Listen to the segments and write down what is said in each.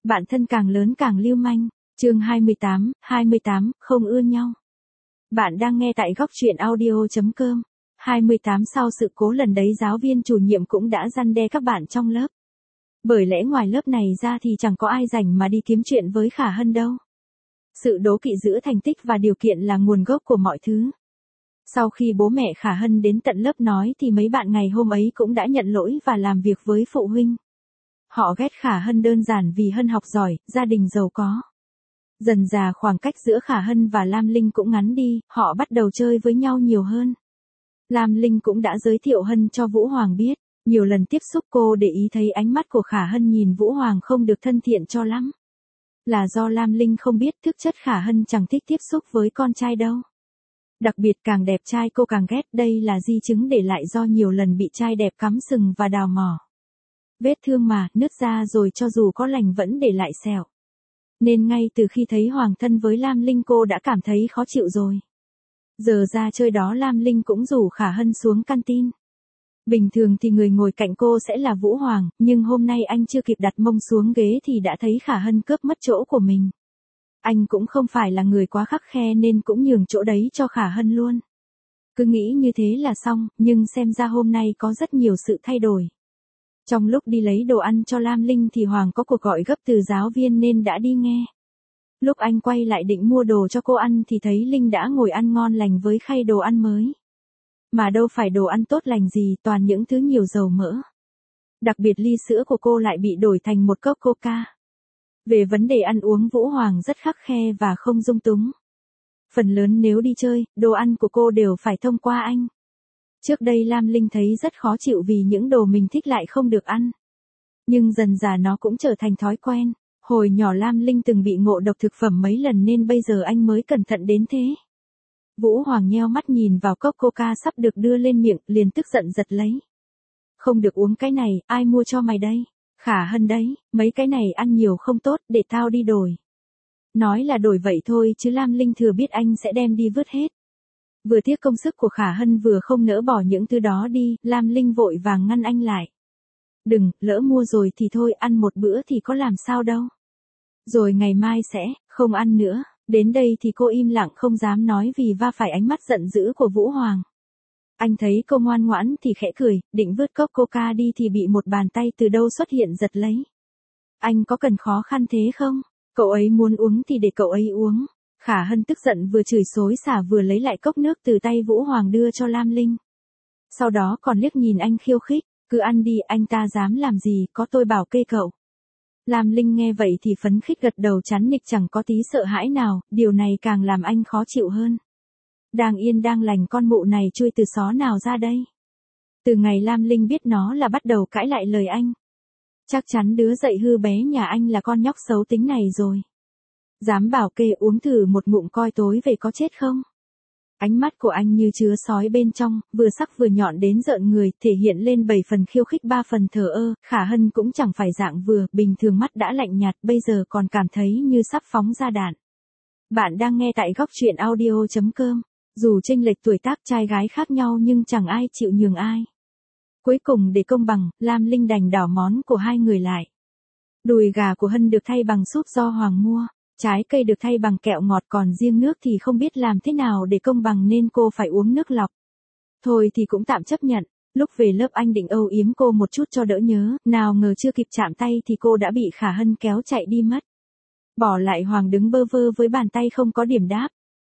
Bạn thân càng lớn càng lưu manh. Chương 28, không ưa nhau. Bạn đang nghe tại góc truyện audio.com. 28 Sau sự cố lần đấy giáo viên chủ nhiệm cũng đã răn đe các bạn trong lớp. Bởi lẽ ngoài lớp này ra thì chẳng có ai rảnh mà đi kiếm chuyện với Khả Hân đâu. Sự đố kỵ giữa thành tích và điều kiện là nguồn gốc của mọi thứ. Sau khi bố mẹ Khả Hân đến tận lớp nói thì mấy bạn ngày hôm ấy cũng đã nhận lỗi và làm việc với phụ huynh. Họ ghét Khả Hân đơn giản vì Hân học giỏi, gia đình giàu có. Dần dà khoảng cách giữa Khả Hân và Lam Linh cũng ngắn đi, họ bắt đầu chơi với nhau nhiều hơn. Lam Linh cũng đã giới thiệu Hân cho Vũ Hoàng biết. Nhiều lần tiếp xúc cô để ý thấy ánh mắt của Khả Hân nhìn Vũ Hoàng không được thân thiện cho lắm. Là do Lam Linh không biết thực chất Khả Hân chẳng thích tiếp xúc với con trai đâu. Đặc biệt càng đẹp trai cô càng ghét, đây là di chứng để lại do nhiều lần bị trai đẹp cắm sừng và đào mỏ. Vết thương mà, nứt ra rồi cho dù có lành vẫn để lại sẹo. Nên ngay từ khi thấy Hoàng thân với Lam Linh cô đã cảm thấy khó chịu rồi. Giờ ra chơi đó Lam Linh cũng rủ Khả Hân xuống canteen. Bình thường thì người ngồi cạnh cô sẽ là Vũ Hoàng, nhưng hôm nay anh chưa kịp đặt mông xuống ghế thì đã thấy Khả Hân cướp mất chỗ của mình. Anh cũng không phải là người quá khắt khe nên cũng nhường chỗ đấy cho Khả Hân luôn. Cứ nghĩ như thế là xong, nhưng xem ra hôm nay có rất nhiều sự thay đổi. Trong lúc đi lấy đồ ăn cho Lam Linh thì Hoàng có cuộc gọi gấp từ giáo viên nên đã đi nghe. Lúc anh quay lại định mua đồ cho cô ăn thì thấy Linh đã ngồi ăn ngon lành với khay đồ ăn mới. Mà đâu phải đồ ăn tốt lành gì, toàn những thứ nhiều dầu mỡ. Đặc biệt ly sữa của cô lại bị đổi thành một cốc Coca. Về vấn đề ăn uống Vũ Hoàng rất khắt khe và không dung túng. Phần lớn nếu đi chơi, đồ ăn của cô đều phải thông qua anh. Trước đây Lam Linh thấy rất khó chịu vì những đồ mình thích lại không được ăn. Nhưng dần dà nó cũng trở thành thói quen. Hồi nhỏ Lam Linh từng bị ngộ độc thực phẩm mấy lần nên bây giờ anh mới cẩn thận đến thế. Vũ Hoàng nheo mắt nhìn vào cốc Coca sắp được đưa lên miệng, liền tức giận giật lấy. Không được uống cái này, ai mua cho mày đây? Khả Hân đấy, mấy cái này ăn nhiều không tốt, để tao đi đổi. Nói là đổi vậy thôi chứ Lam Linh thừa biết anh sẽ đem đi vứt hết. Vừa tiếc công sức của Khả Hân vừa không nỡ bỏ những thứ đó đi, Lam Linh vội vàng ngăn anh lại. Đừng, lỡ mua rồi thì thôi, ăn một bữa thì có làm sao đâu. Rồi ngày mai sẽ, không ăn nữa. Đến đây thì cô im lặng không dám nói vì va phải ánh mắt giận dữ của Vũ Hoàng. Anh thấy cô ngoan ngoãn thì khẽ cười, định vứt cốc Coca đi thì bị một bàn tay từ đâu xuất hiện giật lấy. Anh có cần khó khăn thế không? Cậu ấy muốn uống thì để cậu ấy uống. Khả Hân tức giận vừa chửi xối xả vừa lấy lại cốc nước từ tay Vũ Hoàng đưa cho Lam Linh. Sau đó còn liếc nhìn anh khiêu khích, cứ ăn đi, anh ta dám làm gì, có tôi bảo kê cậu. Lam Linh nghe vậy thì phấn khích gật đầu chán nịch chẳng có tí sợ hãi nào, điều này càng làm anh khó chịu hơn. Đang yên đang lành con mụ này chui từ xó nào ra đây? Từ ngày Lam Linh biết nó là bắt đầu cãi lại lời anh. Chắc chắn đứa dạy hư bé nhà anh là con nhóc xấu tính này rồi. Dám bảo kê uống thử một ngụm coi tối về có chết không? Ánh mắt của anh như chứa sói bên trong, vừa sắc vừa nhọn đến rợn người, thể hiện lên 7 phần khiêu khích 3 phần thờ ơ. Khả Hân cũng chẳng phải dạng vừa, bình thường mắt đã lạnh nhạt, bây giờ còn cảm thấy như sắp phóng ra đạn. Bạn đang nghe tại góc truyện audio.com. Dù chênh lệch tuổi tác trai gái khác nhau nhưng chẳng ai chịu nhường ai. Cuối cùng để công bằng, Lam Linh đành đảo món của hai người lại. Đùi gà của Hân được thay bằng súp do Hoàng mua. Trái cây được thay bằng kẹo ngọt, còn riêng nước thì không biết làm thế nào để công bằng nên cô phải uống nước lọc. Thôi thì cũng tạm chấp nhận. Lúc về lớp anh định âu yếm cô một chút cho đỡ nhớ, nào ngờ chưa kịp chạm tay thì cô đã bị Khả Hân kéo chạy đi mất. Bỏ lại Hoàng đứng bơ vơ với bàn tay không có điểm đáp.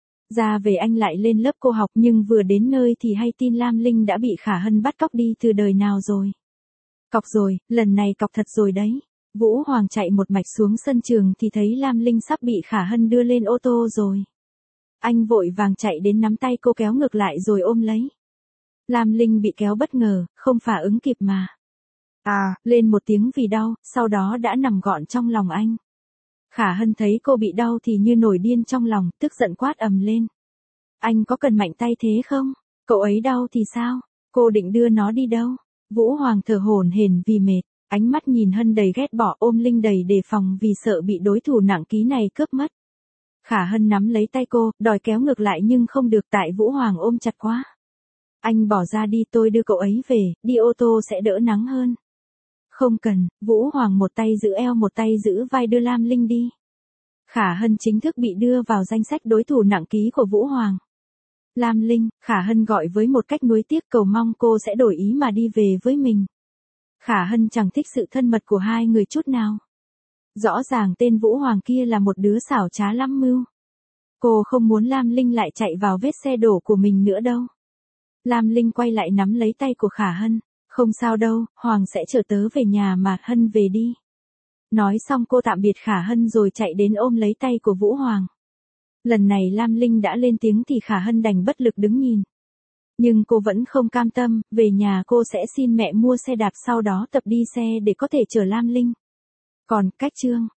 Ra về anh lại lên lớp cô học nhưng vừa đến nơi thì hay tin Lam Linh đã bị Khả Hân bắt cóc đi từ đời nào rồi. Cọc rồi, lần này cọc thật rồi đấy. Vũ Hoàng chạy một mạch xuống sân trường thì thấy Lam Linh sắp bị Khả Hân đưa lên ô tô rồi. Anh vội vàng chạy đến nắm tay cô kéo ngược lại rồi ôm lấy. Lam Linh bị kéo bất ngờ, không phản ứng kịp mà. Lên một tiếng vì đau, sau đó đã nằm gọn trong lòng anh. Khả Hân thấy cô bị đau thì như nổi điên trong lòng, tức giận quát ầm lên. Anh có cần mạnh tay thế không? Cậu ấy đau thì sao? Cô định đưa nó đi đâu? Vũ Hoàng thở hổn hển vì mệt. Ánh mắt nhìn Hân đầy ghét bỏ, ôm Linh đầy đề phòng vì sợ bị đối thủ nặng ký này cướp mất. Khả Hân nắm lấy tay cô, đòi kéo ngược lại nhưng không được tại Vũ Hoàng ôm chặt quá. Anh bỏ ra đi, tôi đưa cậu ấy về, đi ô tô sẽ đỡ nắng hơn. Không cần, Vũ Hoàng một tay giữ eo một tay giữ vai đưa Lam Linh đi. Khả Hân chính thức bị đưa vào danh sách đối thủ nặng ký của Vũ Hoàng. Lam Linh, Khả Hân gọi với một cách nuối tiếc cầu mong cô sẽ đổi ý mà đi về với mình. Khả Hân chẳng thích sự thân mật của hai người chút nào. Rõ ràng tên Vũ Hoàng kia là một đứa xảo trá lắm mưu. Cô không muốn Lam Linh lại chạy vào vết xe đổ của mình nữa đâu. Lam Linh quay lại nắm lấy tay của Khả Hân. Không sao đâu, Hoàng sẽ chở tớ về nhà mà, Hân về đi. Nói xong cô tạm biệt Khả Hân rồi chạy đến ôm lấy tay của Vũ Hoàng. Lần này Lam Linh đã lên tiếng thì Khả Hân đành bất lực đứng nhìn. Nhưng cô vẫn không cam tâm, về nhà cô sẽ xin mẹ mua xe đạp sau đó tập đi xe để có thể chở Lam Linh. Còn, cách chương.